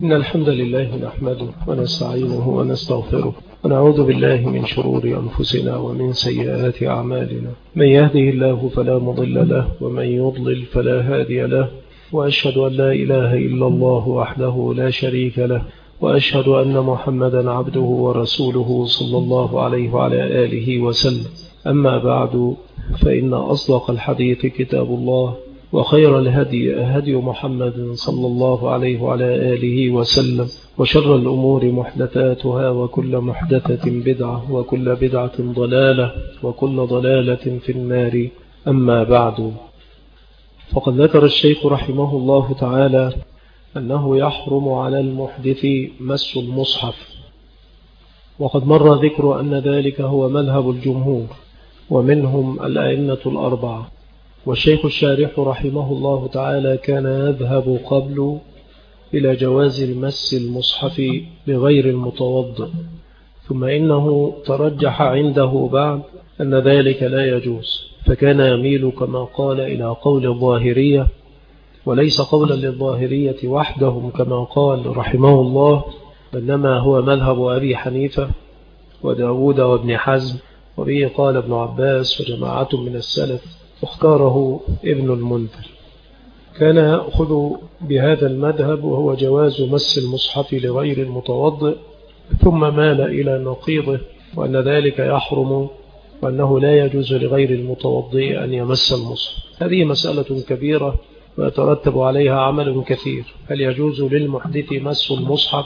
إن الحمد لله نحمده ونستعينه ونستغفره ونعوذ بالله من شرور أنفسنا ومن سيئات أعمالنا. من يهده الله فلا مضل له ومن يضلل فلا هادي له، وأشهد أن لا إله إلا الله وحده لا شريك له، وأشهد أن محمدا عبده ورسوله صلى الله عليه وعلى آله وسلم. أما بعد، فإن أصدق الحديث كتاب الله، وخير الهدي هدي محمد صلى الله عليه وعلى آله وسلم، وشر الأمور محدثاتها، وكل محدثة بدعة، وكل بدعة ضلالة، وكل ضلالة في النار. أما بعد، فقد ذكر الشيخ رحمه الله تعالى أنه يحرم على المحدث مس المصحف، وقد مر ذكر أن ذلك هو مذهب الجمهور ومنهم الأئمة الأربعة. والشيخ الشارح رحمه الله تعالى كان يذهب قبل إلى جواز المس المصحف بغير المتوضئ، ثم إنه ترجح عنده بعد أن ذلك لا يجوز، فكان يميل كما قال إلى قول الظاهرية، وليس قولا للظاهرية وحدهم كما قال رحمه الله، إنما هو مذهب أبي حنيفة وداود وابن حزم، وبه قال ابن عباس وجماعة من السلف، واختاره ابن المنذر. كان يأخذ بهذا المذهب وهو جواز مس المصحف لغير المتوضئ، ثم مال إلى نقيضه وأن ذلك يحرم، وأنه لا يجوز لغير المتوضئ أن يمس المصحف. هذه مسألة كبيرة ويترتب عليها عمل كثير. هل يجوز للمحدث مس المصحف؟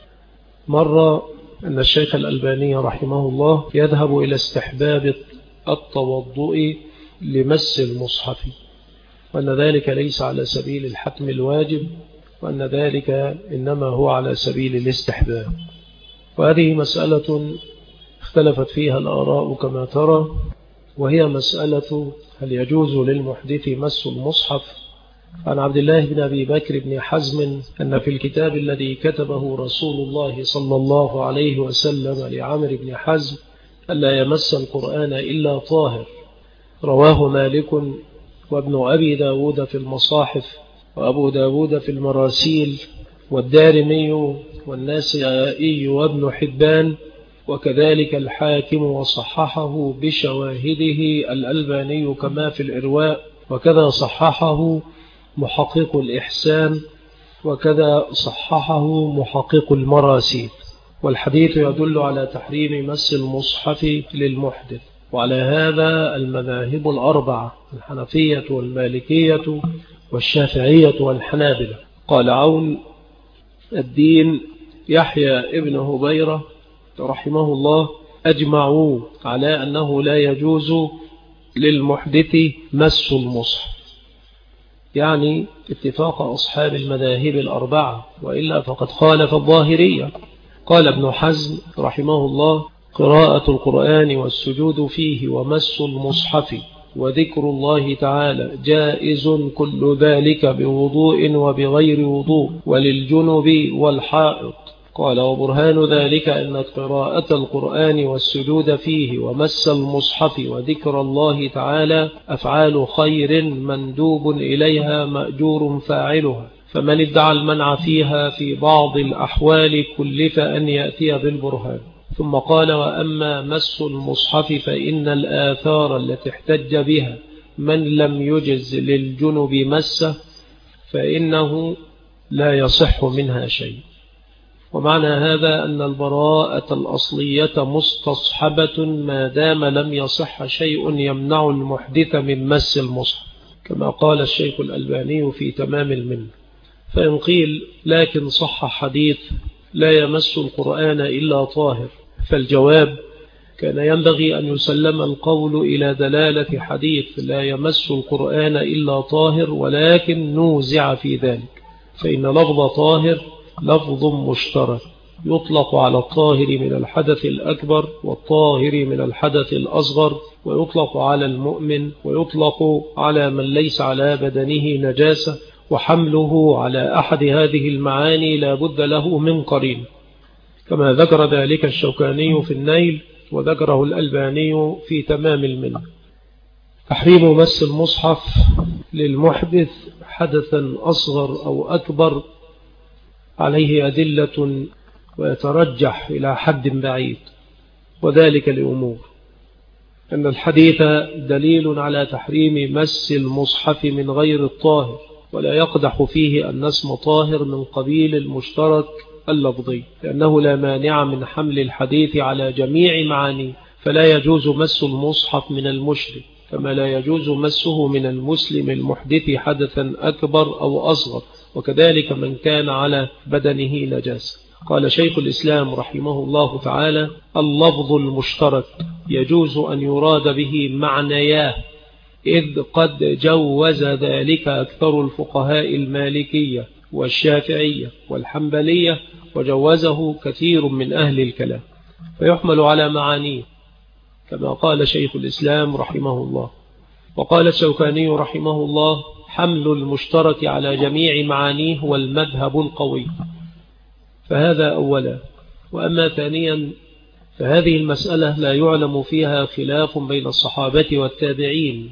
مر أن الشيخ الألباني رحمه الله يذهب إلى استحباب التوضؤ لمس المصحف، وأن ذلك ليس على سبيل الحتم الواجب، وأن ذلك إنما هو على سبيل الاستحباب. وهذه مسألة اختلفت فيها الآراء كما ترى، وهي مسألة هل يجوز للمحدث مس المصحف. عن عبد الله بن أبي بكر بن حزم أن في الكتاب الذي كتبه رسول الله صلى الله عليه وسلم لعمر بن حزم ألا يمس القرآن إلا طاهر، رواه مالك وابن أبي داود في المصاحف، وأبو داود في المراسيل، والدارمي والناسائي وابن حبان، وكذلك الحاكم وصححه بشواهده الألباني كما في الإرواء، وكذا صححه محقق الإحسان، وكذا صححه محقق المراسيل. والحديث يدل على تحريم مس المصحف للمحدث. وعلى هذا المذاهب الأربعة، الحنفية والمالكية والشافعية والحنابلة. قال عون الدين يحيى ابن هبيرة رحمه الله أجمعوا على أنه لا يجوز للمحدث مس المصحف، يعني اتفاق أصحاب المذاهب الأربعة، وإلا فقد خالف الظاهرية. قال ابن حزم رحمه الله قراءة القرآن والسجود فيه ومس المصحف وذكر الله تعالى جائز كل ذلك بوضوء وبغير وضوء وللجنب والحائط. قال وبرهان ذلك أن قراءة القرآن والسجود فيه ومس المصحف وذكر الله تعالى أفعال خير مندوب إليها مأجور فاعلها، فمن ادعى المنع فيها في بعض الأحوال كلف أن يأتي بالبرهان. ثم قال وأما مس المصحف فإن الآثار التي احتج بها من لم يجز للجنب مسه فإنه لا يصح منها شيء. ومعنى هذا أن البراءة الأصلية مستصحبة ما دام لم يصح شيء يمنع المحدث من مس المصحف، كما قال الشيخ الألباني في تمام المنة. فإن قيل لكن صح حديث لا يمس القرآن إلا طاهر، فالجواب كان ينبغي أن يسلم القول إلى دلالة حديث لا يمس القرآن إلا طاهر، ولكن نوزع في ذلك، فإن لفظ طاهر لفظ مشترك يطلق على الطاهر من الحدث الأكبر والطاهر من الحدث الأصغر، ويطلق على المؤمن، ويطلق على من ليس على بدنه نجاسة، وحمله على أحد هذه المعاني لا بد له من قرين، كما ذكر ذلك الشوكاني في النيل وذكره الألباني في تمام المنة. تحريم مس المصحف للمحدث حدثا أصغر أو أكبر عليه أدلة ويترجح إلى حد بعيد، وذلك لأمور: أن الحديث دليل على تحريم مس المصحف من غير الطاهر، ولا يقدح فيه أن اسم طاهر من قبيل المشترك اللفظي، لأنه لا مانع من حمل الحديث على جميع معانيه، فلا يجوز مس المصحف من المشرك كما لا يجوز مسه من المسلم المحدث حدثا أكبر أو أصغر، وكذلك من كان على بدنه نجاسة. قال شيخ الإسلام رحمه الله تعالى: اللفظ المشترك يجوز أن يراد به معنياه، إذ قد جوز ذلك أكثر الفقهاء المالكية والشافعية والحنبلية، وجوزه كثير من أهل الكلام، فيحمل على معانيه كما قال شيخ الإسلام رحمه الله. وقال الشوكاني رحمه الله: حمل المشترك على جميع معانيه هو المذهب القوي. فهذا أولا. وأما ثانيا، فهذه المسألة لا يعلم فيها خلاف بين الصحابة والتابعين،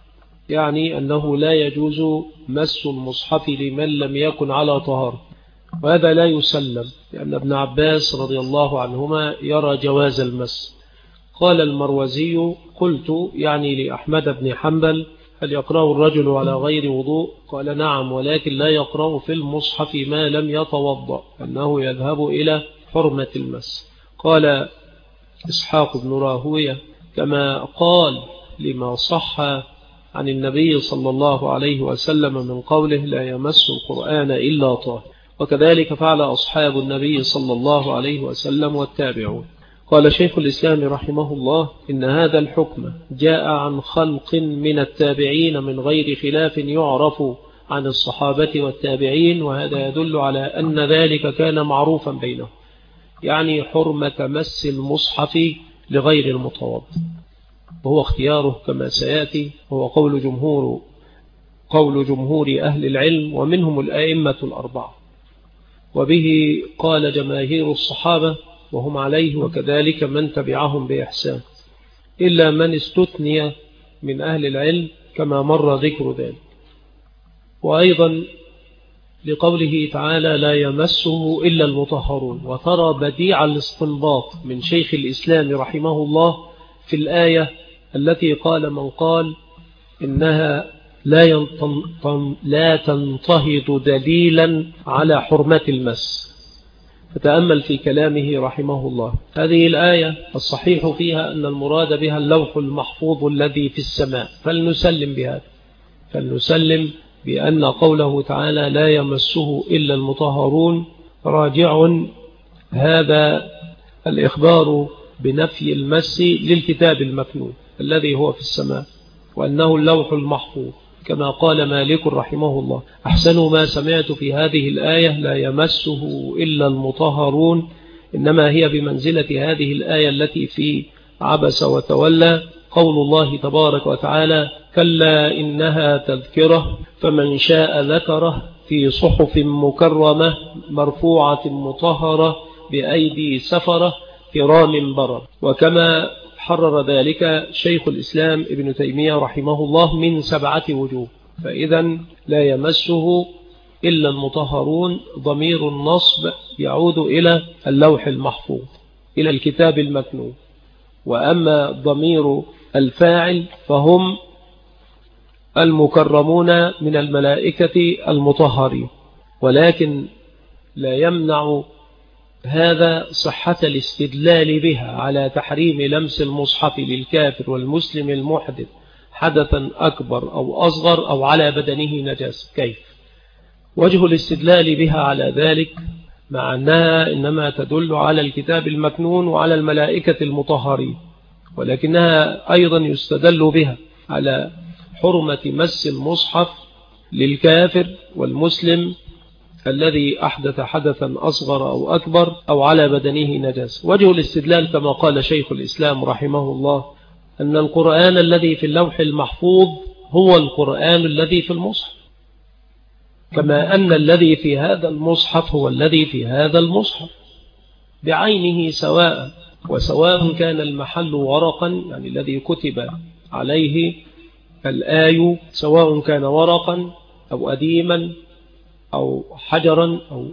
يعني أنه لا يجوز مس المصحف لمن لم يكن على طهارة، وهذا لا يسلم، لأن ابن عباس رضي الله عنهما يرى جواز المس. قال المروزي: قلت يعني لأحمد بن حنبل: هل يقرأ الرجل على غير وضوء؟ قال: نعم، ولكن لا يقرأ في المصحف ما لم يتوضأ، أنه يذهب إلى حرمة المس. قال إسحاق بن راهوية: كما قال لما صح عن النبي صلى الله عليه وسلم من قوله: لا يمس القرآن إلا طاهر. وكذلك فعل أصحاب النبي صلى الله عليه وسلم والتابعون. قال شيخ الإسلام رحمه الله: إن هذا الحكم جاء عن خلق من التابعين من غير خلاف يعرف عن الصحابة والتابعين، وهذا يدل على أن ذلك كان معروفا بينهم، يعني حرمة مس المصحف لغير المتوضئ، وهو اختياره كما سيأتي، هو قول جمهور أهل العلم ومنهم الآئمة الأربعة، وبه قال جماهير الصحابة وهم عليه، وكذلك من تبعهم بإحسان، إلا من استثني من أهل العلم كما مر ذكر ذلك. وأيضا لقوله تعالى: لا يمسه إلا المطهرون. وترى بديع الاستنباط من شيخ الإسلام رحمه الله في الآية التي قال من قال إنها لا تنتهض دليلا على حرمة المس. فتأمل في كلامه رحمه الله. هذه الآية الصحيح فيها أن المراد بها اللوح المحفوظ الذي في السماء، فلنسلم بهذا، فلنسلم بأن قوله تعالى: لا يمسه إلا المطهرون، راجع هذا الإخبار بنفي المس للكتاب المكنون الذي هو في السماء، وأنه اللوح المحفوظ، كما قال مالك رحمه الله: أحسن ما سمعت في هذه الآية لا يمسه إلا المطهرون، إنما هي بمنزلة هذه الآية التي في عبس وتولى، قول الله تبارك وتعالى: كلا إنها تذكرة فمن شاء ذكره في صحف مكرمة مرفوعة مطهرة بأيدي سفرة كرام بررة. وكما حرر ذلك شيخ الإسلام ابن تيمية رحمه الله من 7 وجوه. فإذا لا يمسه إلا المطهرون ضمير النصب يعود إلى اللوح المحفوظ، إلى الكتاب المكنون. وأما ضمير الفاعل فهم المكرمون من الملائكة المطهرين، ولكن لا يمنع هذا صحة الاستدلال بها على تحريم لمس المصحف للكافر والمسلم المحدث حدثا أكبر أو أصغر أو على بدنه نجاسة. كيف؟ وجه الاستدلال بها على ذلك مع أنها إنما تدل على الكتاب المكنون وعلى الملائكة المطهرين، ولكنها أيضا يستدل بها على حرمة مس المصحف للكافر والمسلم الذي أحدث حدثا أصغر أو أكبر أو على بدنه نجاسة. وجه الاستدلال كما قال شيخ الإسلام رحمه الله أن القرآن الذي في اللوح المحفوظ هو القرآن الذي في المصحف، كما أن الذي في هذا المصحف هو الذي في هذا المصحف بعينه سواء، وسواء كان المحل ورقا، يعني الذي كتب عليه الآي، سواء كان ورقا أو أديما أو حجرا أو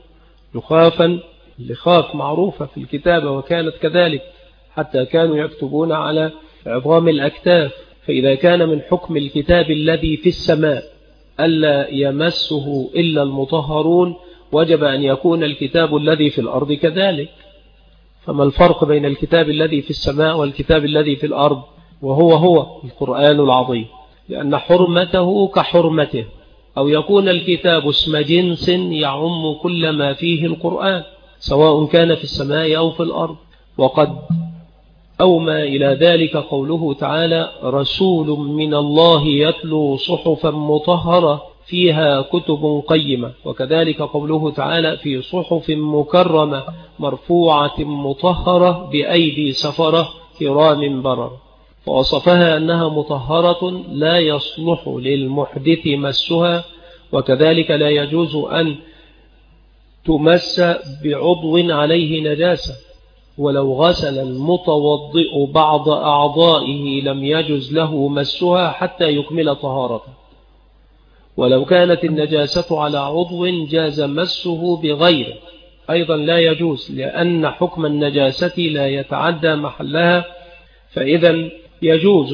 لخافا، اللخاف معروفة في الكتابة وكانت كذلك، حتى كانوا يكتبون على عظام الأكتاف. فإذا كان من حكم الكتاب الذي في السماء ألا يمسه إلا المطهرون، وجب أن يكون الكتاب الذي في الأرض كذلك. فما الفرق بين الكتاب الذي في السماء والكتاب الذي في الأرض؟ وهو القرآن العظيم، لأن حرمته كحرمته. أو يكون الكتاب اسم جنس يعم كل ما فيه القرآن، سواء كان في السماء أو في الأرض. وقد أومى إلى ذلك قوله تعالى: رسول من الله يتلو صحفا مطهرة فيها كتب قيمة. وكذلك قوله تعالى: في صحف مكرمة مرفوعة مطهرة بأيدي سفرة كرام برر. فوصفها أنها مطهرة لا يصلح للمحدث مسها، وكذلك لا يجوز أن تمس بعضو عليه نجاسة، ولو غسل المتوضئ بعض أعضائه لم يجوز له مسها حتى يكمل طهارته. ولو كانت النجاسة على عضو جاز مسه بغيره، أيضا لا يجوز، لأن حكم النجاسة لا يتعدى محلها. فإذا يجوز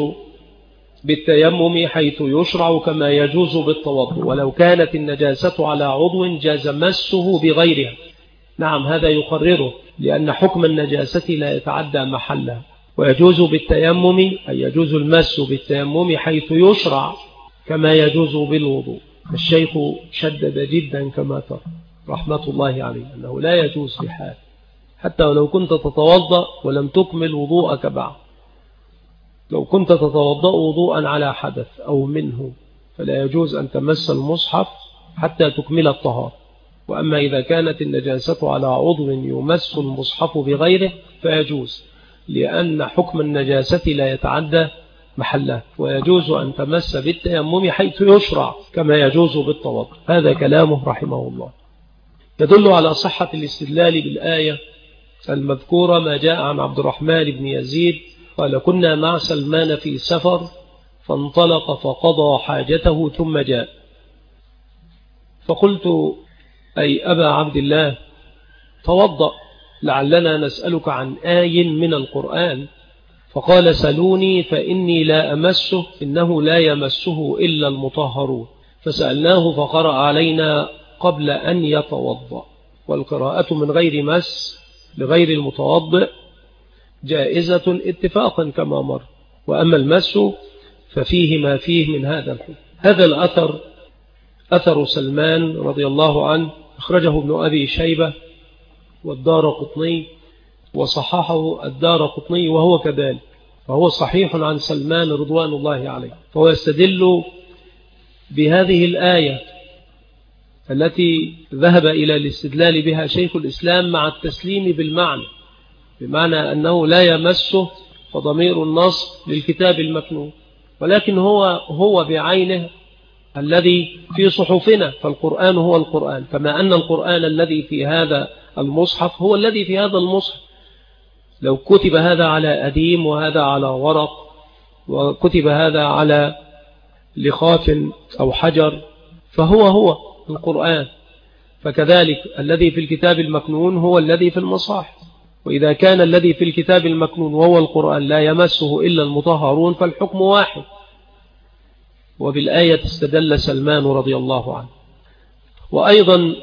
بالتيمم حيث يشرع كما يجوز بالتوضؤ. ولو كانت النجاسة على عضو جاز مسه بغيرها. نعم، هذا يقرره، لأن حكم النجاسة لا يتعدى محلها. ويجوز بالتيمم أي يجوز المس بالتيمم حيث يشرع كما يجوز بالوضوء. الشيخ شدد جدا كما ترى رحمة الله عليه أنه لا يجوز بحال، حتى ولو كنت تتوضأ ولم تكمل وضوءك بعد. لو كنت تتوضأ وضوءا على حدث أو منه فلا يجوز أن تمس المصحف حتى تكمل الطهارة. وأما إذا كانت النجاسة على عضو يمس المصحف بغيره فيجوز، لأن حكم النجاسة لا يتعدى محله. ويجوز أن تمس بالتيمم حيث يشرع كما يجوز بالتوضؤ. هذا كلامه رحمه الله. يدل على صحة الاستدلال بالآية المذكورة ما جاء عن عبد الرحمن بن يزيد قال: كنا مع سلمان في سفر فانطلق فقضى حاجته ثم جاء، فقلت: أي أبا عبد الله توضأ لعلنا نسألك عن آي من القرآن. فقال: سلوني فإني لا أمسه، إنه لا يمسه إلا المطهرون. فسألناه فقرأ علينا قبل أن يتوضأ. والقراءة من غير مس لغير المتوضئ جائزة اتفاقا كما مر، وأما المس ففيه ما فيه من هذا الحكم. هذا الأثر أثر سلمان رضي الله عنه، أخرجه ابن أبي شيبة والدارقطني وصححه الدارقطني وهو كذلك، فهو صحيح عن سلمان رضوان الله عليه. فهو يستدل بهذه الآية التي ذهب إلى الاستدلال بها شيخ الإسلام مع التسليم بالمعنى، بمعنى أنه لا يمسه، فضمير النص للكتاب المكنون، ولكن هو بعينه الذي في صحفنا. فالقرآن هو القرآن، كما أن القرآن الذي في هذا المصحف هو الذي في هذا المصحف. لو كتب هذا على أديم وهذا على ورق وكتب هذا على لخاف أو حجر فهو القرآن. فكذلك الذي في الكتاب المكنون هو الذي في المصاحف. وإذا كان الذي في الكتاب المكنون وهو القرآن لا يمسه إلا المطهرون فالحكم واحد. وبالآية استدل سلمان رضي الله عنه. وأيضا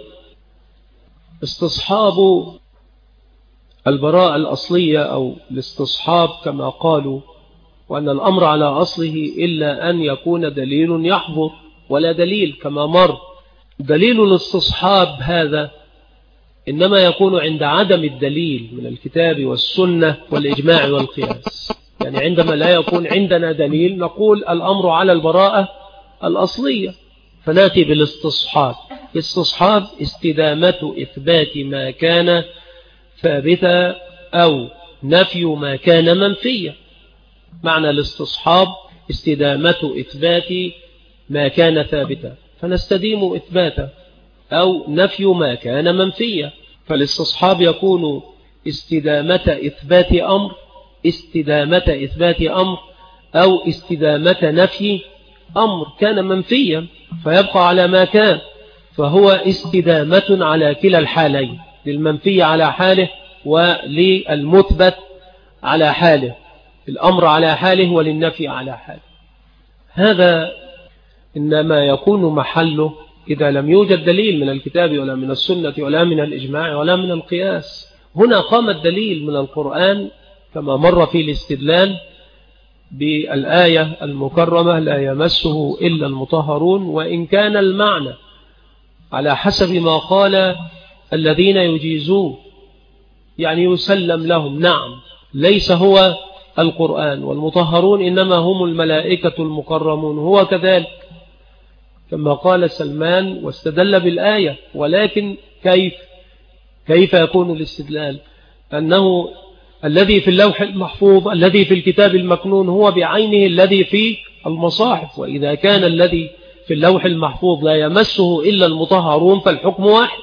استصحاب البراءة الأصلية أو الاستصحاب كما قالوا، وأن الأمر على أصله إلا أن يكون دليل يحضر، ولا دليل كما مر. دليل الاستصحاب هذا إنما يكون عند عدم الدليل من الكتاب والسنة والإجماع والقياس. يعني عندما لا يكون عندنا دليل نقول الأمر على البراءة الأصلية، فنأتي بالاستصحاب. استصحاب استدامة إثبات ما كان ثابتا أو نفي ما كان منفيا. معنى الاستصحاب استدامة إثبات ما كان ثابتا، فنستديم إثباته، أو نفي ما كان منفيا. فالاستصحاب يكون استدامة إثبات أمر أو استدامة نفي أمر كان منفيا فيبقى على ما كان. فهو استدامة على كلا الحالين، للمنفي على حاله وللمثبت على حاله، الأمر على حاله وللنفي على حاله. هذا إنما يكون محله إذا لم يوجد دليل من الكتاب ولا من السنة ولا من الإجماع ولا من القياس. هنا قام الدليل من القرآن كما مر في الاستدلال بالآية المكرمة لا يمسه إلا المطهرون، وإن كان المعنى على حسب ما قال الذين يجيزون يعني يسلم لهم، نعم ليس هو القرآن، والمطهرون إنما هم الملائكة المكرمون، هو كذلك كما قال سلمان واستدل بالآية. ولكن كيف يكون الاستدلال؟ أنه الذي في اللوح المحفوظ الذي في الكتاب المكنون هو بعينه الذي في المصاحف، وإذا كان الذي في اللوح المحفوظ لا يمسه إلا المطهرون فالحكم واحد.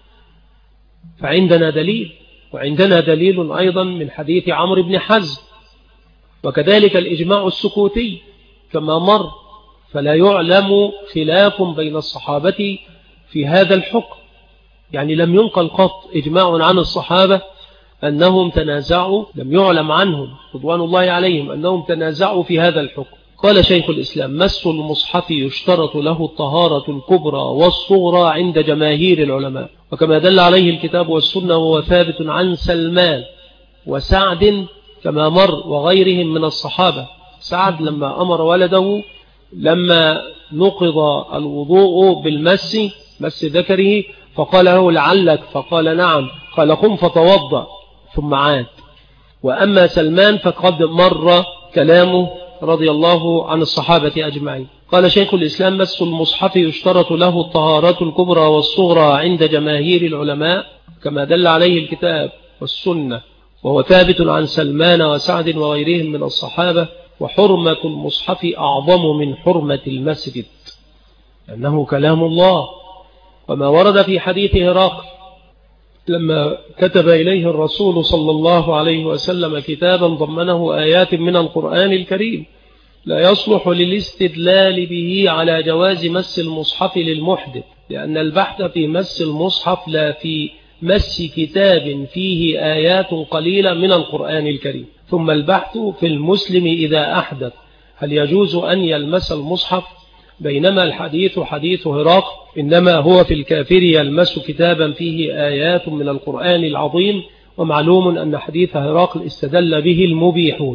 فعندنا دليل، وعندنا دليل أيضا من حديث عمرو بن حزم، وكذلك الإجماع السكوتي كما مر، فلا يعلم خلاف بين الصحابة في هذا الحكم. يعني لم ينقل قط إجماع عن الصحابة أنهم تنازعوا، لم يعلم عنهم رضوان الله عليهم أنهم تنازعوا في هذا الحكم. قال شيخ الإسلام مس المصحف يشترط له الطهارة الكبرى والصغرى عند جماهير العلماء، وكما دل عليه الكتاب والسنة وهو ثابت عن سلمان وسعد كما مر وغيرهم من الصحابة. سعد لما أمر ولده لما نقض الوضوء بالمس مس ذكره فقال له لعلك، فقال نعم، قال قم فتوضأ ثم عاد. وأما سلمان فقد مر كلامه رضي الله عن الصحابة أجمعين. قال شيخ الإسلام مس المصحف يشترط له الطهارة الكبرى والصغرى عند جماهير العلماء كما دل عليه الكتاب والسنة، وهو ثابت عن سلمان وسعد وغيرهم من الصحابة. وحرمة المصحف أعظم من حرمة المسجد لأنه كلام الله، وما ورد في حديث هرقل لما كتب إليه الرسول صلى الله عليه وسلم كتابا ضمنه آيات من القرآن الكريم لا يصلح للاستدلال به على جواز مس المصحف للمحدث، لأن البحث في مس المصحف لا في مس كتاب فيه آيات قليلة من القرآن الكريم. ثم البحث في المسلم إذا أحدث هل يجوز أن يلمس المصحف، بينما الحديث حديث هرقل إنما هو في الكافر يلمس كتابا فيه آيات من القرآن العظيم. ومعلوم أن حديث هرقل استدل به المبيحون،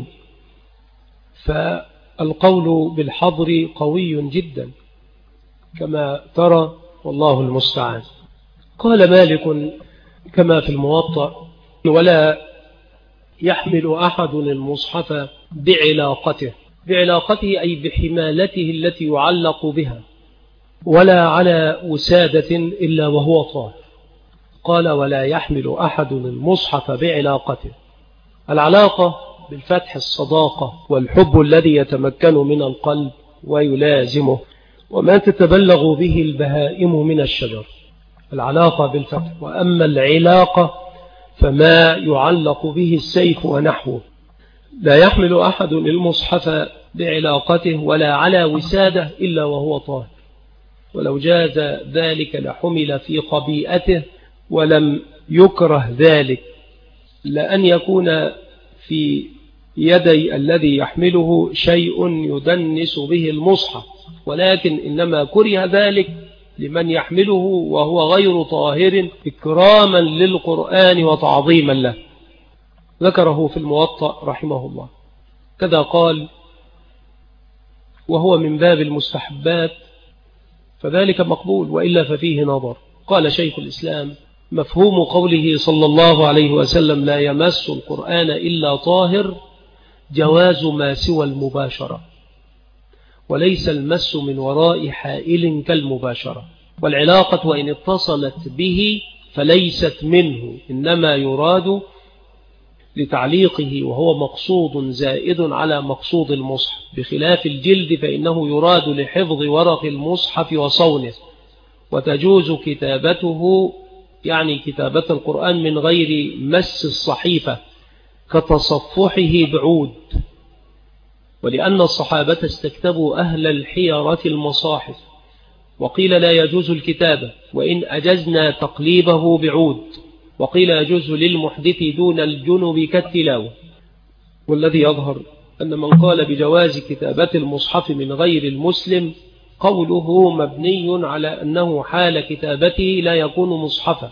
فالقول بالحظر قوي جدا كما ترى والله المستعان. قال مالك كما في الموطأ ولا يحمل أحد المصحف بعلاقته أي بحمالته التي يعلق بها، ولا على وسادة إلا وهو طاهر. قال ولا يحمل أحد المصحف بعلاقته. العلاقة بالفتح الصداقة والحب الذي يتمكن من القلب ويلازمه، وما تتبلغ به البهائم من الشجر، العلاقة بالفتح. وأما العلاقة فما يعلق به السيف ونحوه. لا يحمل أحد المصحف بعلاقته ولا على وسادة إلا وهو طاهر، ولو جاز ذلك لحمل في قبيئته، ولم يكره ذلك لأن يكون في يدي الذي يحمله شيء يدنس به المصحف، ولكن إنما كره ذلك لمن يحمله وهو غير طاهر إكراما للقرآن وتعظيما له. ذكره في الموطأ رحمه الله. كذا قال وهو من باب المستحبات فذلك مقبول، وإلا ففيه نظر. قال شيخ الإسلام مفهوم قوله صلى الله عليه وسلم لا يمس القرآن إلا طاهر جواز ما سوى المباشرة، وليس المس من وراء حائل كالمباشرة. والعلاقة وإن اتصلت به فليست منه، إنما يراد لتعليقه وهو مقصود زائد على مقصود المصحف، بخلاف الجلد فإنه يراد لحفظ ورق المصحف وصونه، وتجوز كتابته يعني كتابة القرآن من غير مس الصحيفة كتصفحه بعود. ولأن الصحابة استكتبوا أهل الحيرة المصاحف وقيل لا يجوز الكتابة وإن أجزنا تقليبه بعود، وقيل يجوز للمحدث دون الجنب كالتلاوة. والذي يظهر أن من قال بجواز كتابة المصحف من غير المسلم قوله مبني على أنه حال كتابته لا يكون مصحفا،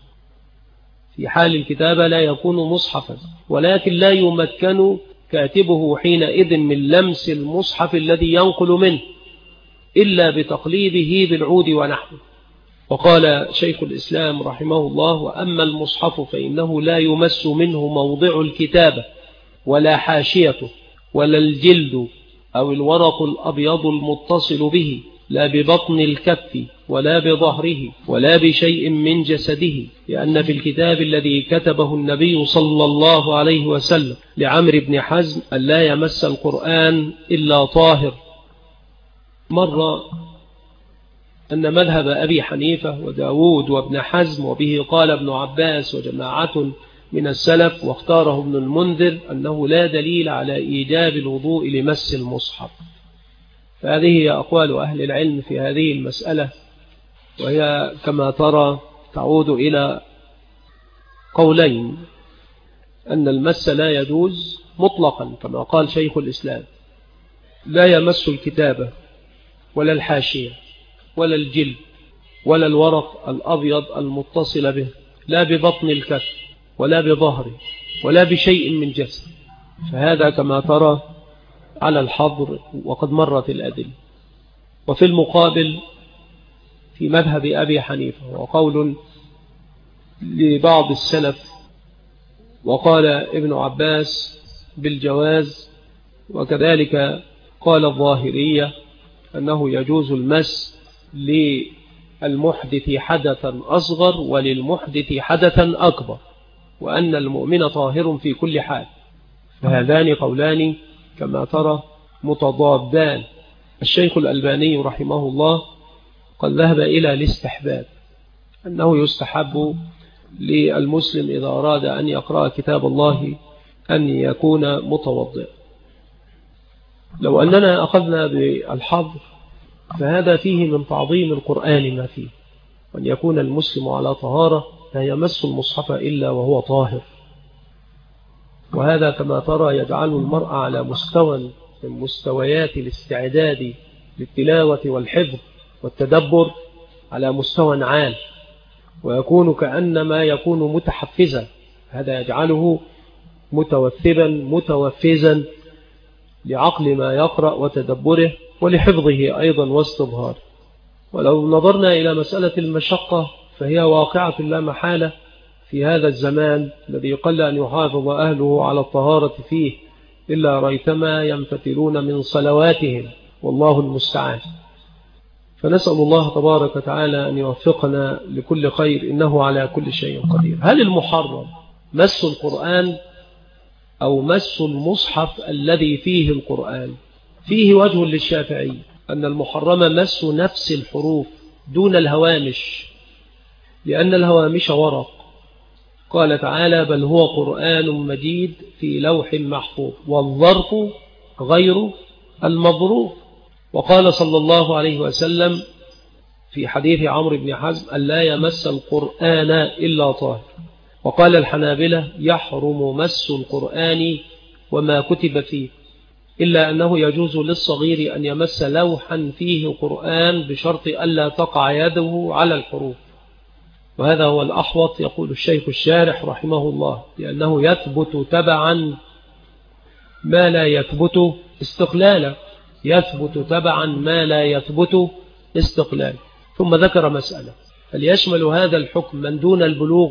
في حال الكتابة لا يكون مصحفا، ولكن لا يمكن كاتبه حينئذ من لمس المصحف الذي ينقل منه إلا بتقليبه بالعود ونحوه. وقال شيخ الإسلام رحمه الله: وأما المصحف فإنه لا يمس منه موضع الكتابة ولا حاشيته ولا الجلد أو الورق الأبيض المتصل به، لا ببطن الكف ولا بظهره ولا بشيء من جسده، لأن في الكتاب الذي كتبه النبي صلى الله عليه وسلم لعمرو بن حزم أن لا يمس القرآن إلا طاهر. مر أن مذهب أبي حنيفة وداود وابن حزم وبه قال ابن عباس وجماعة من السلف واختاره ابن المنذر أنه لا دليل على إيجاب الوضوء لمس المصحف. فهذه هي أقوال أهل العلم في هذه المسألة، وهي كما ترى تعود إلى قولين: أن المس لا يجوز مطلقا كما قال شيخ الإسلام، لا يمس الكتابة ولا الحاشية ولا الجلد ولا الورق الأبيض المتصل به، لا ببطن الكف ولا بظهره ولا بشيء من جسد. فهذا كما ترى على الحظر وقد مرت الأدلة. وفي المقابل في مذهب أبي حنيفة وقول لبعض السلف وقال ابن عباس بالجواز، وكذلك قال الظاهرية أنه يجوز المس للمحدث حدثا أصغر وللمحدث حدثا أكبر، وأن المؤمن طاهر في كل حال. فهذان قولان كما ترى متضادان. الشيخ الألباني رحمه الله قد ذهب إلى الاستحباب، أنه يستحب للمسلم إذا أراد أن يقرأ كتاب الله أن يكون متوضئ. لو أننا أخذنا بالحظر فهذا فيه من تعظيم القرآن ما فيه، وأن يكون المسلم على طهارة لا يمس المصحف إلا وهو طاهر. وهذا كما ترى يجعل المرء على مستوى من مستويات الاستعداد للتلاوة والحفظ والتدبر على مستوى عال، ويكون كأنما يكون متحفزا. هذا يجعله متوثبا متوفزا لعقل ما يقرأ وتدبره ولحفظه أيضا واستظهاره. ولو نظرنا إلى مسألة المشقة فهي واقعة لا محالة في هذا الزمان الذي قل أن يحافظ أهله على الطهارة فيه إلا ريثما ينفتلون من صلواتهم، والله المستعان. فنسأل الله تبارك وتعالى أن يوفقنا لكل خير، إنه على كل شيء قدير. هل المحرم مس القرآن أو مس المصحف الذي فيه القرآن؟ فيه وجه للشافعي أن المحرم مس نفس الحروف دون الهوامش، لأن الهوامش ورق. قال تعالى: بل هو قرآن مجيد في لوح محفوظ، والظرف غير المظروف. وقال صلى الله عليه وسلم في حديث عمرو بن حزم: أن لا يمس القرآن إلا طاهر. وقال الحنابلة: يحرم مس القرآن وما كتب فيه، إلا أنه يجوز للصغير أن يمس لوحا فيه قرآن بشرط ألا تقع يده على الحروف. وهذا هو الأحوط، يقول الشيخ الشارح رحمه الله، لأنه يثبت تبعا ما لا يثبت استقلالا، يثبت تبعا ما لا يثبت استقلالا. ثم ذكر مسألة: هل يشمل هذا الحكم من دون البلوغ؟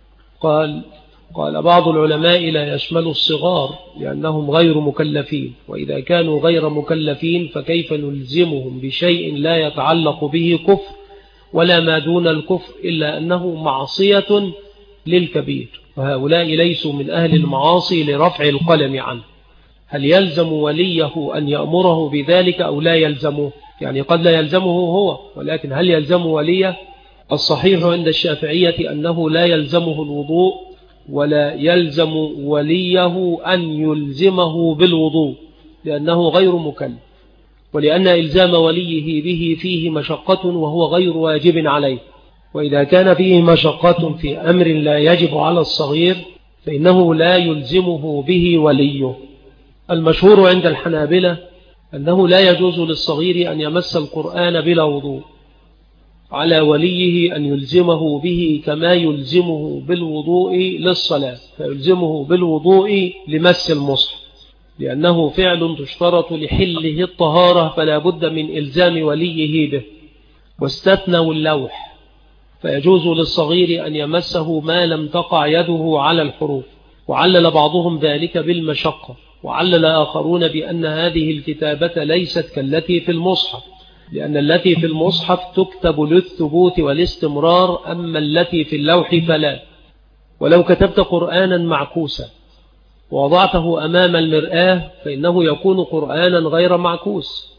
قال بعض العلماء: لا يشمل الصغار لأنهم غير مكلفين، وإذا كانوا غير مكلفين فكيف نلزمهم بشيء لا يتعلق به كفر ولا ما دون الكفر إلا أنه معصية للكبير، وهؤلاء ليسوا من أهل المعاصي لرفع القلم عنه. هل يلزم وليه أن يأمره بذلك أو لا يلزمه؟ يعني قد لا يلزمه هو، ولكن هل يلزم وليه؟ الصحيح عند الشافعية أنه لا يلزمه الوضوء ولا يلزم وليه أن يلزمه بالوضوء، لأنه غير مكلف. ولأن إلزام وليه به فيه مشقة وهو غير واجب عليه. وإذا كان فيه مشقة في أمر لا يجب على الصغير فإنه لا يلزمه به وليه. المشهور عند الحنابلة أنه لا يجوز للصغير أن يمس القرآن بلا وضوء، على وليه أن يلزمه به كما يلزمه بالوضوء للصلاة، فيلزمه بالوضوء لمس المصحف، لأنه فعل تشترط لحله الطهارة فلا بد من إلزام وليه به. واستثنوا اللوح، فيجوز للصغير أن يمسه ما لم تقع يده على الحروف، وعلل بعضهم ذلك بالمشقة، وعلل آخرون بأن هذه الكتابة ليست كالتي في المصحف، لأن التي في المصحف تكتب للثبوت والاستمرار، أما التي في اللوح فلا. ولو كتبت قرآنا معكوسا ووضعته أمام المرآة فإنه يكون قرآنا غير معكوس،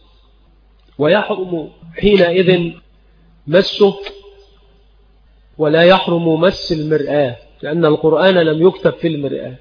ويحرم حينئذ مسه ولا يحرم مس المرآة، لأن القرآن لم يكتب في المرآة.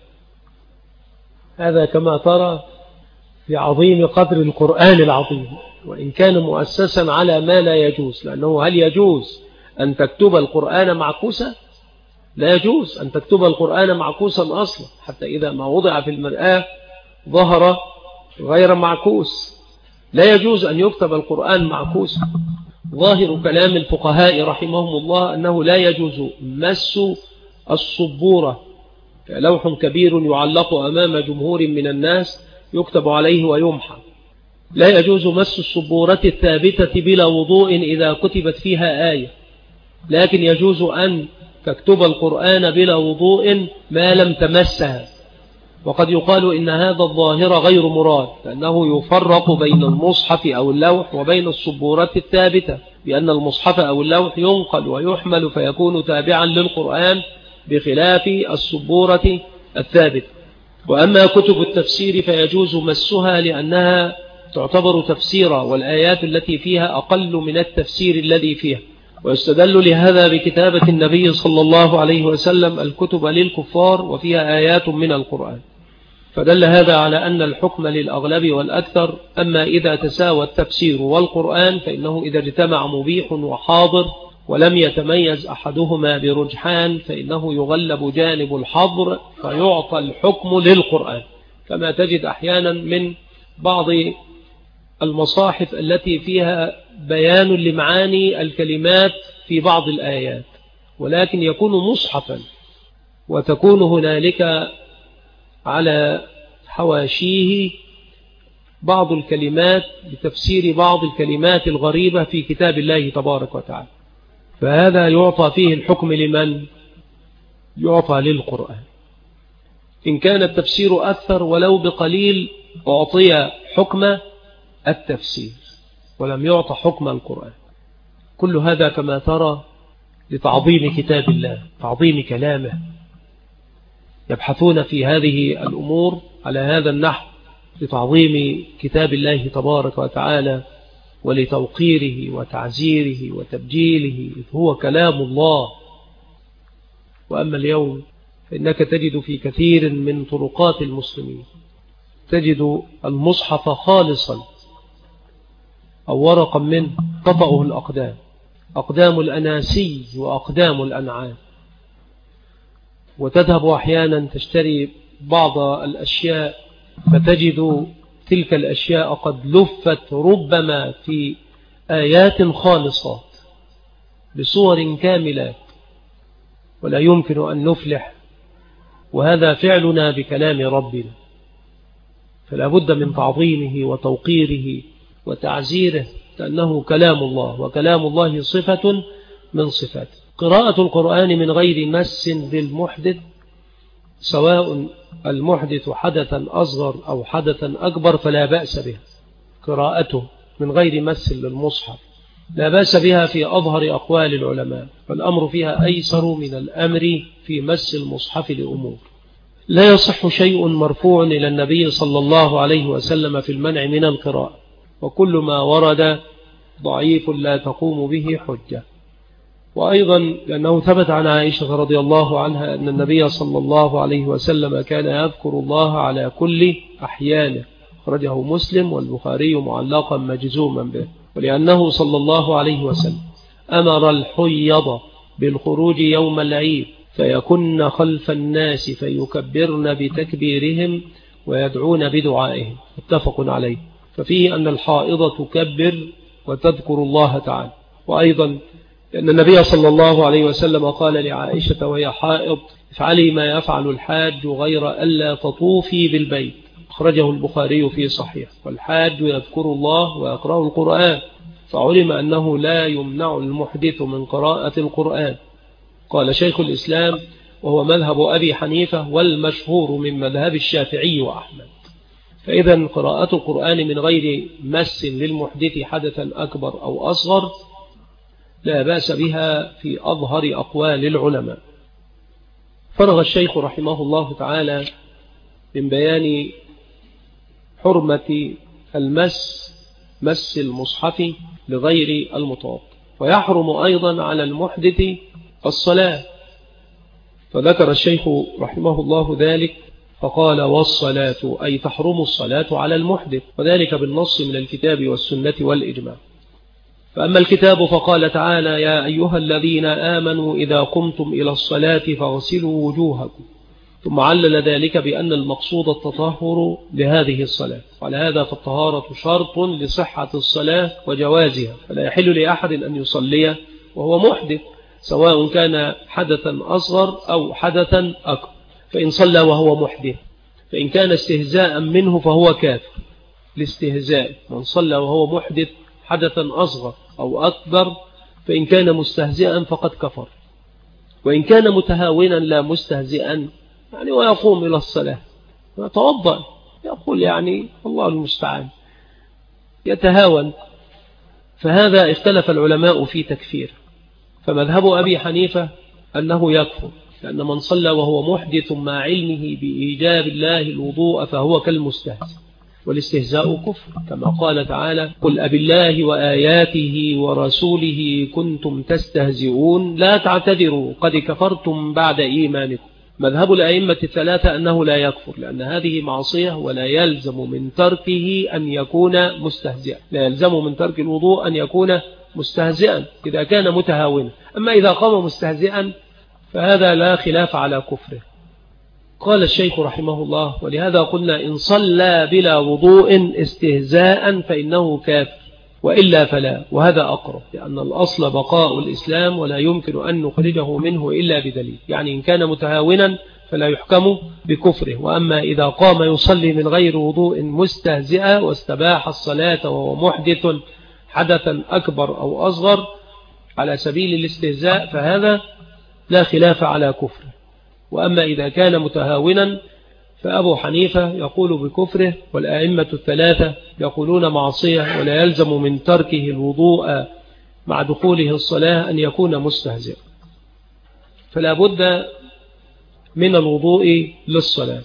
هذا كما ترى في عظيم قدر القرآن العظيم، وإن كان مؤسسا على ما لا يجوز. لأنه هل يجوز أن تكتب القرآن معكوسا؟ لا يجوز أن تكتب القرآن معكوسا أصلا، حتى إذا ما وضع في المرآة ظهر غير معكوس. لا يجوز أن يكتب القرآن معكوسا. ظاهر كلام الفقهاء رحمهم الله أنه لا يجوز مس الصبورة، لوح كبير يعلق أمام جمهور من الناس يكتب عليه ويمحى. لا يجوز مس الصبورة الثابتة بلا وضوء إذا كتبت فيها آية، لكن يجوز أن تكتب القرآن بلا وضوء ما لم تمسها. وقد يقال إن هذا الظاهر غير مراد، لأنه يفرق بين المصحف أو اللوح وبين الصبورة الثابتة، بأن المصحف أو اللوح ينقل ويحمل فيكون تابعا للقرآن بخلاف الصبورة الثابتة. وأما كتب التفسير فيجوز مسها لأنها تعتبر تفسيرا، والآيات التي فيها أقل من التفسير الذي فيها. ويستدل لهذا بكتابة النبي صلى الله عليه وسلم الكتب للكفار وفيها آيات من القرآن، فدل هذا على أن الحكم للأغلب والأكثر. أما إذا تساوى التفسير والقرآن فإنه إذا اجتمع مبيح وحاضر ولم يتميز أحدهما برجحان فإنه يغلب جانب الحظر فيعطى الحكم للقرآن، كما تجد أحيانا من بعض المصاحف التي فيها بيان لمعاني الكلمات في بعض الآيات، ولكن يكون مصحفا، وتكون هنالك على حواشيه بعض الكلمات بتفسير بعض الكلمات الغريبة في كتاب الله تبارك وتعالى، فهذا يعطى فيه الحكم لمن؟ يعطى للقرآن. إن كان التفسير أكثر ولو بقليل أعطي حكم التفسير ولم يعطى حكم القرآن. كل هذا كما ترى لتعظيم كتاب الله، تعظيم كلامه. يبحثون في هذه الأمور على هذا النحو لتعظيم كتاب الله تبارك وتعالى ولتوقيره وتعزيره وتبجيله، هو كلام الله. وأما اليوم فإنك تجد في كثير من طرقات المسلمين تجد المصحف خالصا أو ورقا منه تطأه الأقدام، أقدام الأناسي وأقدام الأنعام. وتذهب أحيانا تشتري بعض الأشياء فتجد تلك الأشياء قد لفت ربما في آيات خالصات بصور كاملات، ولا يمكن أن نفلح، وهذا فعلنا بكلام ربنا، فلا بد من تعظيمه وتوقيره وتعزيره، لأنه كلام الله، وكلام الله صفة من صفاته. قراءة القرآن من غير مس للمحدث، سواء المحدث حدثا أصغر أو حدثا أكبر، فلا بأس بها. قراءته من غير مس للمصحف لا بأس بها في أظهر أقوال العلماء، فالأمر فيها أيسر من الأمر في مس المصحف لأمور. لا يصح شيء مرفوع إلى النبي صلى الله عليه وسلم في المنع من القراءة، وكل ما ورد ضعيف لا تقوم به حجة. وأيضا لأنه ثبت عن عائشة رضي الله عنها أن النبي صلى الله عليه وسلم كان يذكر الله على كل أحيانه، أخرجه مسلم والبخاري معلقا مجزوما به. ولأنه صلى الله عليه وسلم أمر الحيض بالخروج يوم العيد فيكن خلف الناس فيكبرن بتكبيرهم ويدعون بدعائهم، متفق عليه. ففيه أن الحائض تكبر وتذكر الله تعالى. وأيضا لأن النبي صلى الله عليه وسلم قال لعائشة وهي حائض: افعلي ما يفعل الحاج غير ألا تطوفي بالبيت، أخرجه البخاري في صحيح. والحاج يذكر الله ويقرأ القرآن، فعلم أنه لا يمنع المحدث من قراءة القرآن. قال شيخ الإسلام: وهو مذهب أبي حنيفة والمشهور من مذهب الشافعي وأحمد. فإذا قراءة القرآن من غير مس للمحدث حدثا أكبر أو أصغر لا بأس بها في أظهر أقوال العلماء. فرغ الشيخ رحمه الله تعالى من بيان حرمة مس المصحف لغير المطاق، ويحرم أيضا على المحدث الصلاة. فذكر الشيخ رحمه الله ذلك فقال: والصلاة، أي تحرم الصلاة على المحدث، وذلك بالنص من الكتاب والسنة والإجماع. فأما الكتاب فقال تعالى: يا أيها الذين آمنوا إذا قمتم إلى الصلاة فاغسلوا وجوهكم، ثم علل ذلك بأن المقصود التطهر لهذه الصلاة، وعلى هذا فالطهارة شرط لصحة الصلاة وجوازها، فلا يحل لأحد أن يصلي وهو محدث، سواء كان حدثا أصغر أو حدثا أكبر. فإن صلى وهو محدث فإن كان استهزاء منه فهو كافر الاستهزاء. من صلى وهو محدث حدثا أصغر أو أكبر فإن كان مستهزئا فقد كفر. وإن كان متهاونا لا مستهزئا يعني ويقوم إلى الصلاة ويتوضأ يقول يعني الله المستعان يتهاون، فهذا اختلف العلماء في تكفير. فمذهب أبي حنيفة أنه يكفر، لأن من صلى وهو محدث مع علمه بإيجاب الله الوضوء فهو كالمستهزئ، والاستهزاء كفر، كما قال تعالى: قل أبالله وآياته ورسوله كنتم تستهزئون لا تعتذروا قد كفرتم بعد إيمانكم. مذهب الأئمة الثلاثة أنه لا يكفر، لأن هذه معصية ولا يلزم من تركه أن يكون مستهزئا، لا يلزم من ترك الوضوء أن يكون مستهزئا إذا كان متهاونا. أما إذا قام مستهزئا فهذا لا خلاف على كفره. قال الشيخ رحمه الله: ولهذا قلنا إن صلى بلا وضوء استهزاء فإنه كافر، وإلا فلا، وهذا أقرب، لأن الأصل بقاء الإسلام ولا يمكن أن نخرجه منه إلا بدليل. يعني إن كان متهاونا فلا يحكم بكفره. وأما إذا قام يصلي من غير وضوء مستهزئا واستباح الصلاة وهو محدث حدثا أكبر أو أصغر على سبيل الاستهزاء فهذا لا خلاف على كفره. وأما إذا كان متهاونا فأبو حنيفة يقول بكفره، والأئمة الثلاثة يقولون معصية ولا يلزم من تركه الوضوء مع دخوله الصلاة أن يكون مستهزئ. فلا بد من الوضوء للصلاة.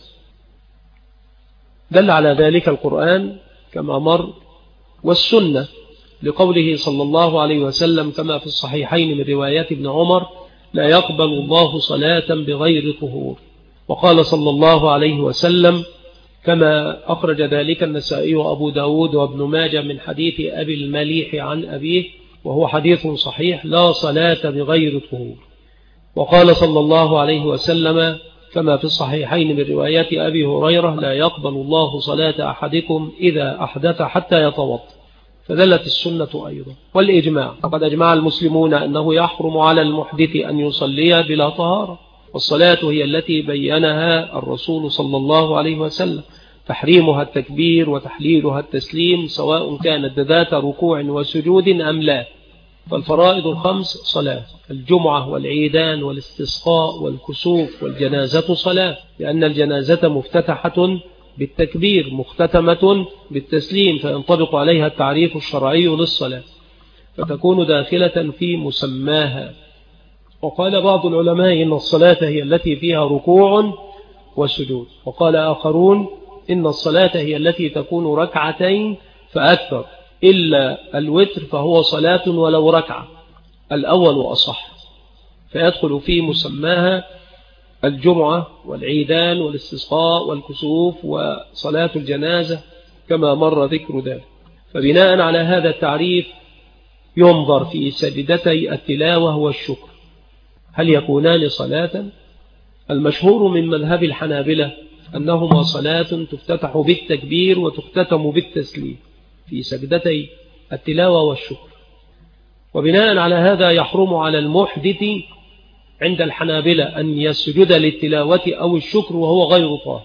دل على ذلك القرآن كما مر والسنة، لقوله صلى الله عليه وسلم كما في الصحيحين من روايات ابن عمر: لا يقبل الله صلاة بغير طهور. وقال صلى الله عليه وسلم كما أخرج ذلك النسائي وأبو داود وابن ماجه من حديث أبي المليح عن أبيه وهو حديث صحيح: لا صلاة بغير طهور. وقال صلى الله عليه وسلم كما في الصحيحين من روايات أبي هريرة: لا يقبل الله صلاة أحدكم إذا أحدث حتى يتوضأ. فدلت السنة أيضا والإجماع، فقد أجمع المسلمون أنه يحرم على المحدث أن يصلي بلا طهارة، والصلاة هي التي بينها الرسول صلى الله عليه وسلم، تحريمها التكبير وتحليلها التسليم، سواء كانت ذات ركوع وسجود أم لا. فالفرائض الخمس صلاة: الجمعة والعيدان والاستسقاء والكسوف والجنازة صلاة، لأن الجنازة مفتتحة بالتكبير مختتمة بالتسليم، فينطبق عليها التعريف الشرعي للصلاة، فتكون داخلة في مسماها. وقال بعض العلماء إن الصلاة هي التي فيها ركوع وسجود، وقال آخرون إن الصلاة هي التي تكون ركعتين فأكثر، إلا الوتر فهو صلاة ولو ركعة، الأول أصح، فيدخل في مسماها الجمعة والعيدان والاستسقاء والكسوف وصلاة الجنازة كما مر ذكر ذلك. فبناء على هذا التعريف ينظر في سجدتي التلاوة والشكر هل يكونان صلاة؟ المشهور من مذهب الحنابلة أنهما صلاة تفتتح بالتكبير وتختتم بالتسليم في سجدتي التلاوة والشكر. وبناء على هذا يحرم على المحدث عند الحنابلة أن يسجد للتلاوة أو الشكر وهو غير طاهر.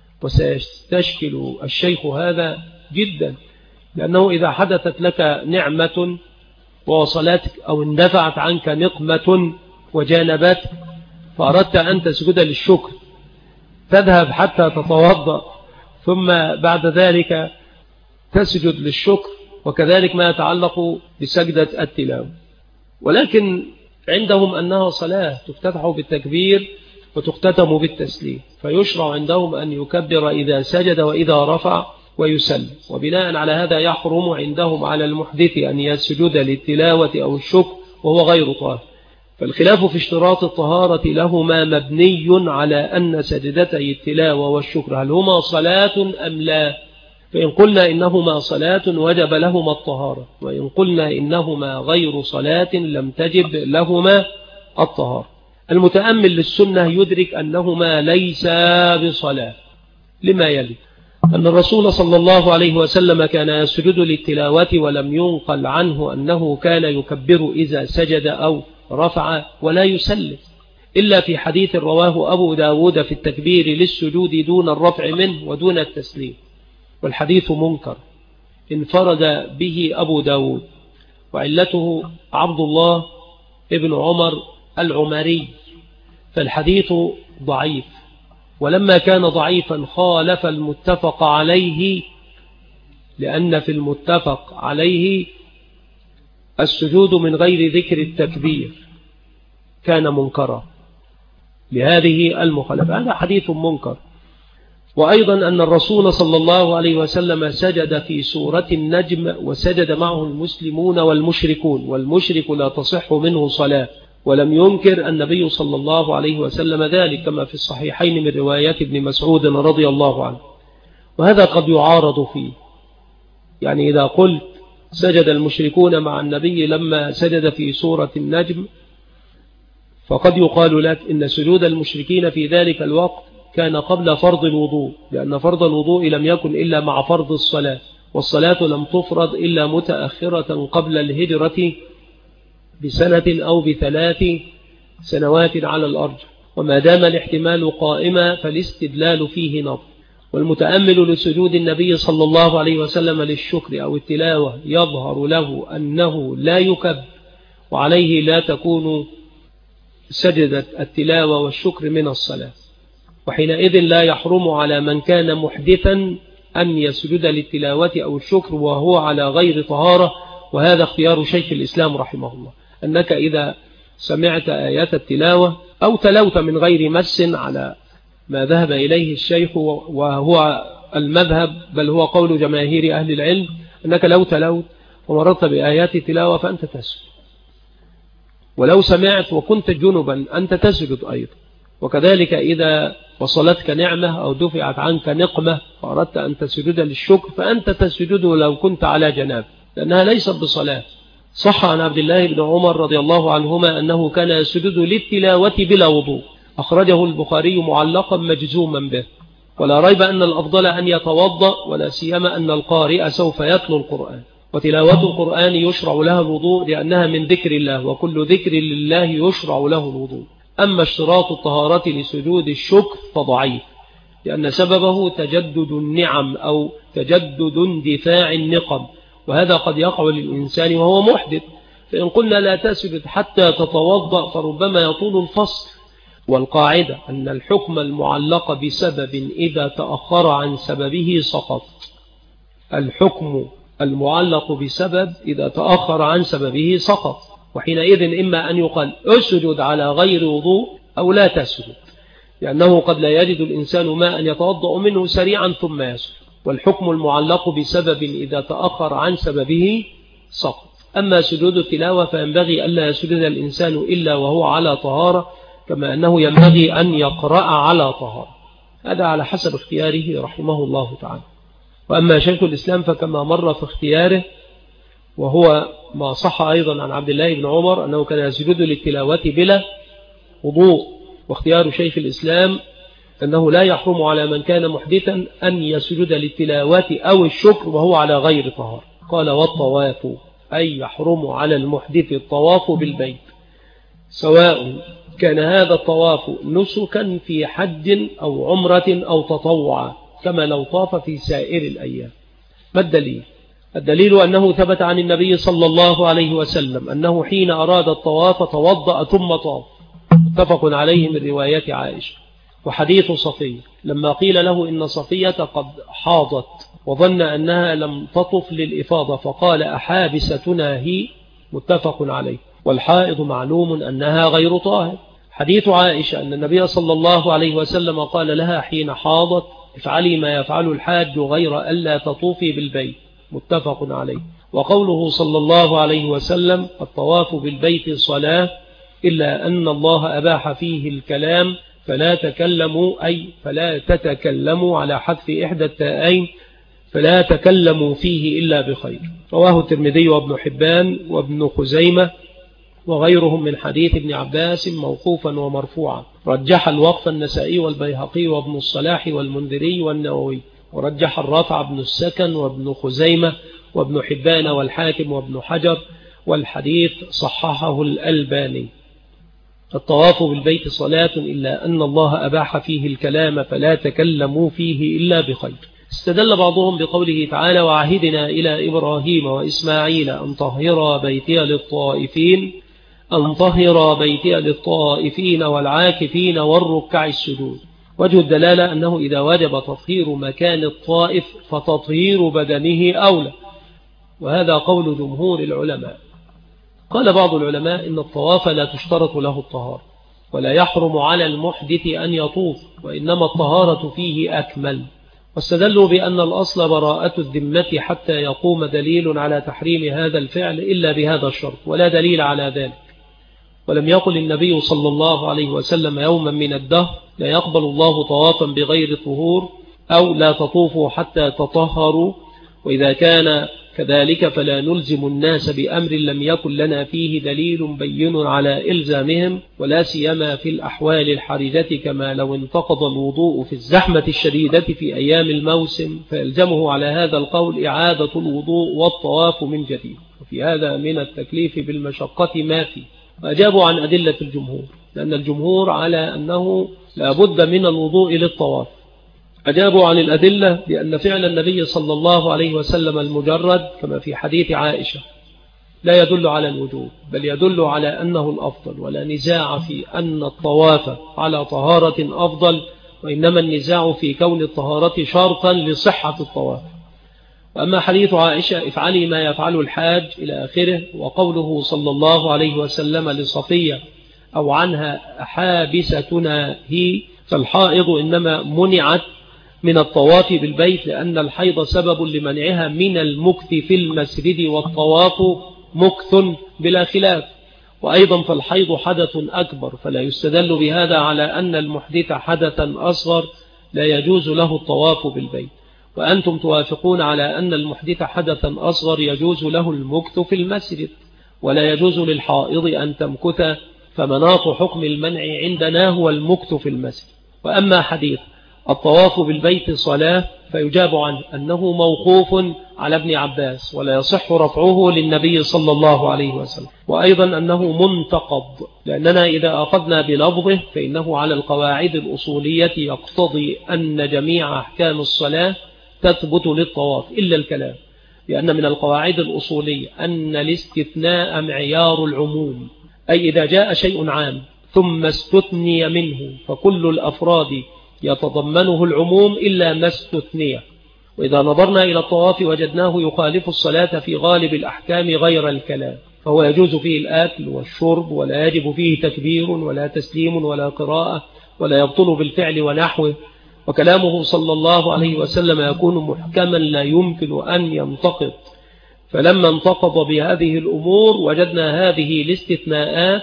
وسيستشكل الشيخ هذا جدا، لأنه إذا حدثت لك نعمة ووصلتك أو اندفعت عنك نقمة وجانبتك فأردت أن تسجد للشكر، تذهب حتى تتوضأ ثم بعد ذلك تسجد للشكر، وكذلك ما يتعلق بسجدة التلاوة. ولكن عندهم أنها صلاة تفتتح بالتكبير وتختتم بالتسليم، فيشرع عندهم أن يكبر إذا سجد وإذا رفع ويسلم. وبناء على هذا يحرم عندهم على المحدث أن يسجد للتلاوة أو الشكر وهو غير طاهر. فالخلاف في اشتراط الطهارة لهما مبني على أن سجدتي التلاوة والشكر هل هما صلاة أم لا؟ فإن قلنا إنهما صلاة وجب لهما الطهارة، وإن قلنا إنهما غير صلاة لم تجب لهما الطهارة. المتأمل للسنة يدرك أنهما ليسا بصلاة لما يلي: أن الرسول صلى الله عليه وسلم كان يسجد للتلاوة ولم ينقل عنه أنه كان يكبر إذا سجد أو رفع ولا يسلم، إلا في حديث رواه أبو داود في التكبير للسجود دون الرفع منه ودون التسليم، والحديث منكر انفرد به أبو داود، وعلته عبد الله ابن عمر العمري، فالحديث ضعيف. ولما كان ضعيفا خالف المتفق عليه، لأن في المتفق عليه السجود من غير ذكر التكبير كان منكرا لهذه المخالفة. هذا حديث منكر. وأيضا أن الرسول صلى الله عليه وسلم سجد في سورة النجم وسجد معه المسلمون والمشركون، والمشرك لا تصح منه صلاة، ولم ينكر النبي صلى الله عليه وسلم ذلك كما في الصحيحين من روايات ابن مسعود رضي الله عنه. وهذا قد يعارض فيه، يعني إذا قلت سجد المشركون مع النبي لما سجد في سورة النجم، فقد يقال لك إن سجود المشركين في ذلك الوقت كان قبل فرض الوضوء، لأن فرض الوضوء لم يكن إلا مع فرض الصلاة، والصلاة لم تفرض إلا متأخرة قبل الهجرة بسنة أو ب3 سنوات على الأرجح. وما دام الاحتمال قائما فالاستدلال فيه نظر. والمتأمل لسجود النبي صلى الله عليه وسلم للشكر أو التلاوة يظهر له أنه لا يكبر، وعليه لا تكون سجدة التلاوة والشكر من الصلاة، وحينئذ لا يحرم على من كان محدثا أن يسجد للتلاوة أو الشكر وهو على غير طهارة. وهذا اختيار شيخ الإسلام رحمه الله، أنك إذا سمعت آيات التلاوة أو تلوت من غير مس على ما ذهب إليه الشيخ وهو المذهب، بل هو قول جماهير أهل العلم، أنك لو تلوت ومررت بآيات التلاوة فأنت تسجد، ولو سمعت وكنت جنبا أنت تسجد أيضا. وكذلك إذا وصلتك نعمة أو دفعت عنك نقمة فأردت أن تسجد للشكر فأنت تسجد لو كنت على جناب، لأنها ليست بصلاة. صح عن عبد الله بن عمر رضي الله عنهما أنه كان يسجد للتلاوة بلا وضوء، أخرجه البخاري معلقا مجزوما به. ولا ريب أن الأفضل أن يتوضأ، ولا سيما أن القارئ سوف يتلو القرآن، وتلاوة القرآن يشرع لها الوضوء لأنها من ذكر الله، وكل ذكر لله يشرع له الوضوء. أما اشتراط الطهارة لسجود الشكر فضعيف، لأن سببه تجدد النعم أو تجدد اندفاع النقم، وهذا قد يقع للإنسان وهو محدث. فإن قلنا لا تسجد حتى تتوضأ فربما يطول الفصل. والقاعدة أن الحكم المعلق بسبب إذا تأخر عن سببه سقط. الحكم المعلق بسبب إذا تأخر عن سببه سقط، وحينئذ إما أن يقال اسجد على غير وضوء أو لا تسجد، لأنه قد لا يجد الإنسان ماء يتوضأ منه سريعا ثم يسجد. والحكم المعلق بسبب إذا تأخر عن سببه سقط. أما سجود التلاوة فينبغي ألا يسجد الإنسان إلا وهو على طهارة، كما أنه ينبغي أن يقرأ على طهارة. هذا على حسب اختياره رحمه الله تعالى. وأما شيخ الإسلام فكما مر في اختياره، وهو ما صح أيضا عن عبد الله بن عمر أنه كان يسجد للتلاوة بلا وضوء. واختيار شيخ الإسلام أنه لا يحرم على من كان محدثا أن يسجد للتلاوة أو الشكر وهو على غير طهارة. قال والطواف أي يحرم على المحدث الطواف بالبيت، سواء كان هذا الطواف نسكا في حج أو عمرة أو تطوعا، كما لو طاف في سائر الأيام. ما الدليل؟ الدليل أنه ثبت عن النبي صلى الله عليه وسلم أنه حين أراد الطواف توضأ ثم طاف، متفق عليه من رواية عائشة. وحديث صفية لما قيل له إن صفية قد حاضت وظن أنها لم تطف للإفاضة فقال أحابستنا هي، متفق عليه. والحائض معلوم أنها غير طاهر. حديث عائشة أن النبي صلى الله عليه وسلم قال لها حين حاضت افعلي ما يفعل الحاج غير ألا تطوفي بالبيت، متفق عليه. وقوله صلى الله عليه وسلم الطواف بالبيت صلاة إلا أن الله أباح فيه الكلام فلا تكلموا، أي فلا تتكلموا على حذف إحدى التاءين، فلا تكلموا فيه إلا بخير. رواه الترمذي وابن حبان وابن خزيمة وغيرهم من حديث ابن عباس موقوفا ومرفوعا. رجح الوقف النسائي والبيهقي وابن الصلاح والمنذري والنووي، ورجح الرافع ابن السكن وابن خزيمة وابن حبان والحاكم وابن حجر، والحديث صححه الألباني. الطواف بالبيت صلاة إلا أن الله أباح فيه الكلام فلا تكلموا فيه إلا بخير. استدل بعضهم بقوله تعالى وعهدنا إلى إبراهيم وإسماعيل أن طهر بيتي للطائفين والعاكفين والركع السجود. وجه الدلالة أنه إذا وجب تطهير مكان الطائف فتطهير بدنه أولى، وهذا قول جمهور العلماء. قال بعض العلماء إن الطواف لا تشترط له الطهارة ولا يحرم على المحدث أن يطوف، وإنما الطهارة فيه أكمل. واستدلوا بأن الأصل براءة الذمة حتى يقوم دليل على تحريم هذا الفعل إلا بهذا الشرط، ولا دليل على ذلك. ولم يقل النبي صلى الله عليه وسلم يوما من الدهر لا يقبل الله طوافا بغير طهور، أو لا تطوفوا حتى تطهروا. وإذا كان كذلك فلا نلزم الناس بأمر لم يكن لنا فيه دليل بين على إلزامهم، ولا سيما في الأحوال الحرجة، كما لو انتقض الوضوء في الزحمة الشديدة في أيام الموسم فيلزمه على هذا القول إعادة الوضوء والطواف من جديد. وفي هذا من التكليف بالمشقة ما فيه. وأجابوا عن أدلة الجمهور، لأن الجمهور على أنه لا بد من الوضوء للطواف. أجابوا عن الأدلة بأن فعل النبي صلى الله عليه وسلم المجرد كما في حديث عائشة لا يدل على الوجوب، بل يدل على أنه الأفضل، ولا نزاع في أن الطواف على طهارة أفضل، وإنما النزاع في كون الطهارة شرطا لصحة الطواف. وأما حديث عائشة افعلي ما يفعل الحاج إلى آخره، وقوله صلى الله عليه وسلم لصفية أو عنها حابستنا هي، فالحائض إنما منعت من الطواف بالبيت لأن الحيض سبب لمنعها من المكث في المسجد، والطواف مكث بلا خلاف. وأيضا فالحيض حدث أكبر، فلا يستدل بهذا على أن المحدث حدثا أصغر لا يجوز له الطواف بالبيت. وأنتم توافقون على أن المحدث حدثا أصغر يجوز له المكث في المسجد، ولا يجوز للحائض أن تمكث، فمناط حكم المنع عندنا هو المكث في المسجد. وأما حديث الطواف بالبيت صلاة فيجاب عنه أنه موقوف على ابن عباس، ولا يصح رفعه للنبي صلى الله عليه وسلم. وأيضا أنه منتقض، لأننا إذا أخذنا بلفظه فإنه على القواعد الأصولية يقتضي أن جميع أحكام الصلاة تثبت للطواف إلا الكلام، لأن من القواعد الأصولية أن الاستثناء معيار العموم، أي إذا جاء شيء عام ثم استثني منه فكل الأفراد يتضمنه العموم إلا ما استثني. وإذا نظرنا إلى الطواف وجدناه يخالف الصلاة في غالب الأحكام غير الكلام، فهو يجوز فيه الأكل والشرب، ولا يجب فيه تكبير ولا تسليم ولا قراءة، ولا يبطل بالفعل ونحوه. وكلامه صلى الله عليه وسلم يكون محكما لا يمكن أن ينتقض. فلما انتقض بهذه الأمور وجدنا هذه الاستثناءات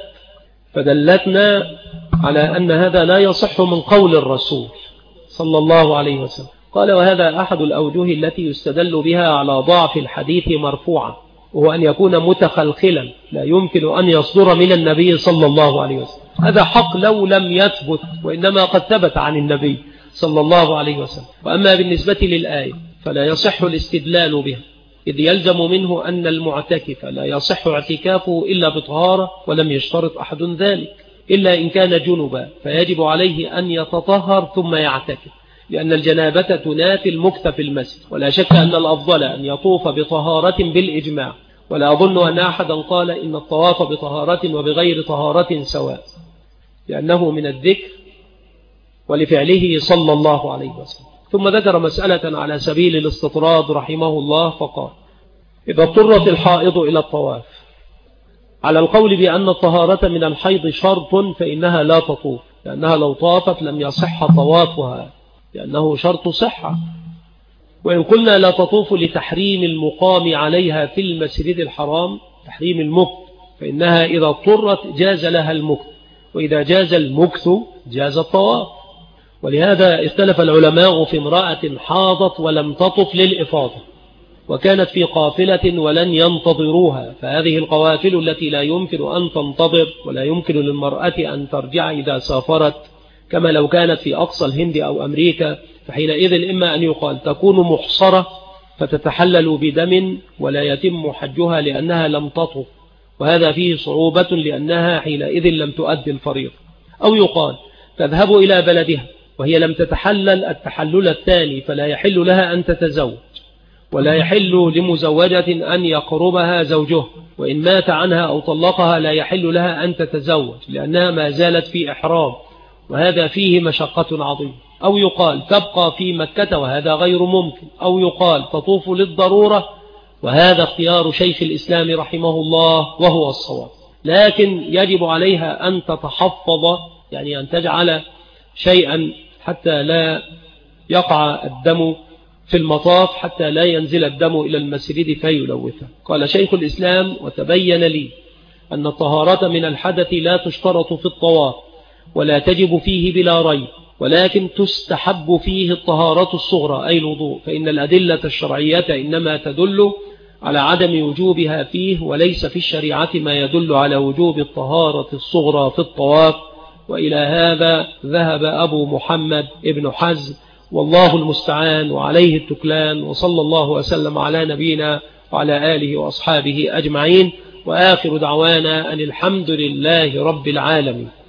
فدلتنا على أن هذا لا يصح من قول الرسول صلى الله عليه وسلم. قال وهذا أحد الأوجه التي يستدل بها على ضعف الحديث مرفوعا، وهو أن يكون متخلخلا لا يمكن أن يصدر من النبي صلى الله عليه وسلم. هذا حق لو لم يثبت، وإنما قد ثبت عن النبي صلى الله عليه وسلم. وأما بالنسبة للآية فلا يصح الاستدلال بها، إذ يلزم منه أن المعتكف لا يصح اعتكافه إلا بطهارة، ولم يشترط أحد ذلك إلا إن كان جنبا، فيجب عليه أن يتطهر ثم يعتكف، لأن الجنابة تنافي المكث في المسجد. ولا شك أن الأفضل أن يطوف بطهارة بالإجماع، ولا أظن أن أحدا قال إن الطواف بطهارة وبغير طهارة سواء، لأنه من الذكر ولفعله صلى الله عليه وسلم. ثم ذكر مسألة على سبيل الاستطراد رحمه الله فقال إذا اضطرت الحائض إلى الطواف على القول بأن الطهارة من الحيض شرط فإنها لا تطوف، لأنها لو طافت لم يصح طوافها، لأنه شرط صحة. وإن قلنا لا تطوف لتحريم المقام عليها في المسجد الحرام، تحريم المكث، فإنها إذا اضطرت جاز لها المكث، وإذا جاز المكث جاز الطواف. ولهذا اختلف العلماء في امرأة حاضت ولم تطف للإفاضة، وكانت في قافلة ولن ينتظروها، فهذه القوافل التي لا يمكن أن تنتظر ولا يمكن للمرأة أن ترجع إذا سافرت، كما لو كانت في أقصى الهند أو أمريكا، فحينئذ إما أن يقال تكون محصرة فتتحلل بدم ولا يتم حجها لأنها لم تطف، وهذا فيه صعوبة لأنها حينئذ لم تؤدي الفريضة، أو يقال تذهب إلى بلدها وهي لم تتحلل التحلل الثاني، فلا يحل لها أن تتزوج، ولا يحل لمزوجة أن يقربها زوجها، وإن مات عنها أو طلقها لا يحل لها أن تتزوج لأنها ما زالت في إحرام، وهذا فيه مشقة عظيمة. أو يقال تبقى في مكة وهذا غير ممكن، أو يقال تطوف للضرورة، وهذا اختيار شيخ الإسلام رحمه الله وهو الصواب. لكن يجب عليها أن تتحفظ، يعني أن تجعل شيئا حتى لا يقع الدم في المطاف، حتى لا ينزل الدم إلى المسجد فيلوثه. قال شيخ الإسلام وتبين لي أن الطهارة من الحدث لا تشترط في الطواف ولا تجب فيه بلا ريب، ولكن تستحب فيه الطهارة الصغرى أي الوضوء، فإن الأدلة الشرعية إنما تدل على عدم وجوبها فيه، وليس في الشريعة ما يدل على وجوب الطهارة الصغرى في الطواف. وإلى هذا ذهب أبو محمد ابن حزم، والله المستعان وعليه التكلان، وصلى الله وسلم على نبينا وعلى آله وأصحابه أجمعين، وآخر دعوانا أن الحمد لله رب العالمين.